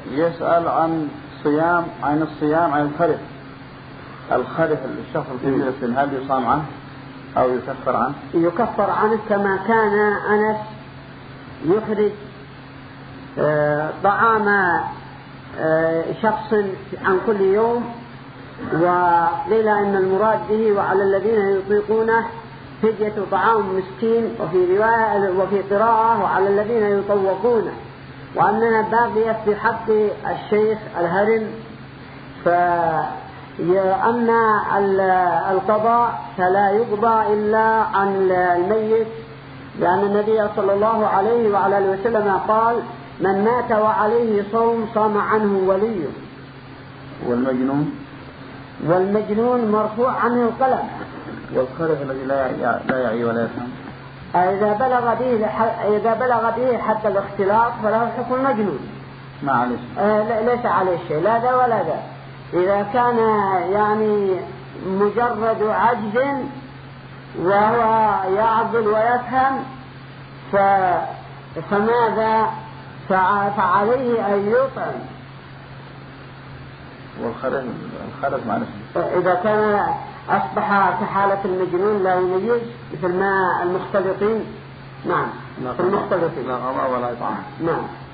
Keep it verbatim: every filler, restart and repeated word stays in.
يسأل عن صيام عن الصيام عن الخرف. الخرف الشخص الكبير السن هل يصام عنه أو يكفر عنه؟ يكفر عنه كما كان أنس يخرج طعام شخص عن كل يوم، وقيل إن المراد به وعلى الذين يطيقونه فدية طعام مسكين، وفي رواية وفي قراءة وعلى الذين يطوقونه، وأنها باقية في حق الشيخ الهرم. فأما القضاء فلا يقضى إلا عن الميت، لأن النبي صلى الله عليه وعلى آله وسلم قال: من مات وعليه صوم صام عنه وليه. والمجنون والمجنون مرفوع عنه القلم. والخرف الذي لا يعي ولا يفهم إذا بلغ به إذا بلغ به حتى الاختلاط فله حكم المجنون، ما عليه آه ليس عليه شيء، لا ذا ولا ذا. إذا كان يعني مجرد عجز وهو يعقل ويفهم فماذا فعليه أن يطعم. والخرف الخرف معلش إذا كان أصبح كحالة المجنون لا يميز مثل ما المختلطين. نعم، لا المختلطين لا غضاء ولا إطعام. نعم.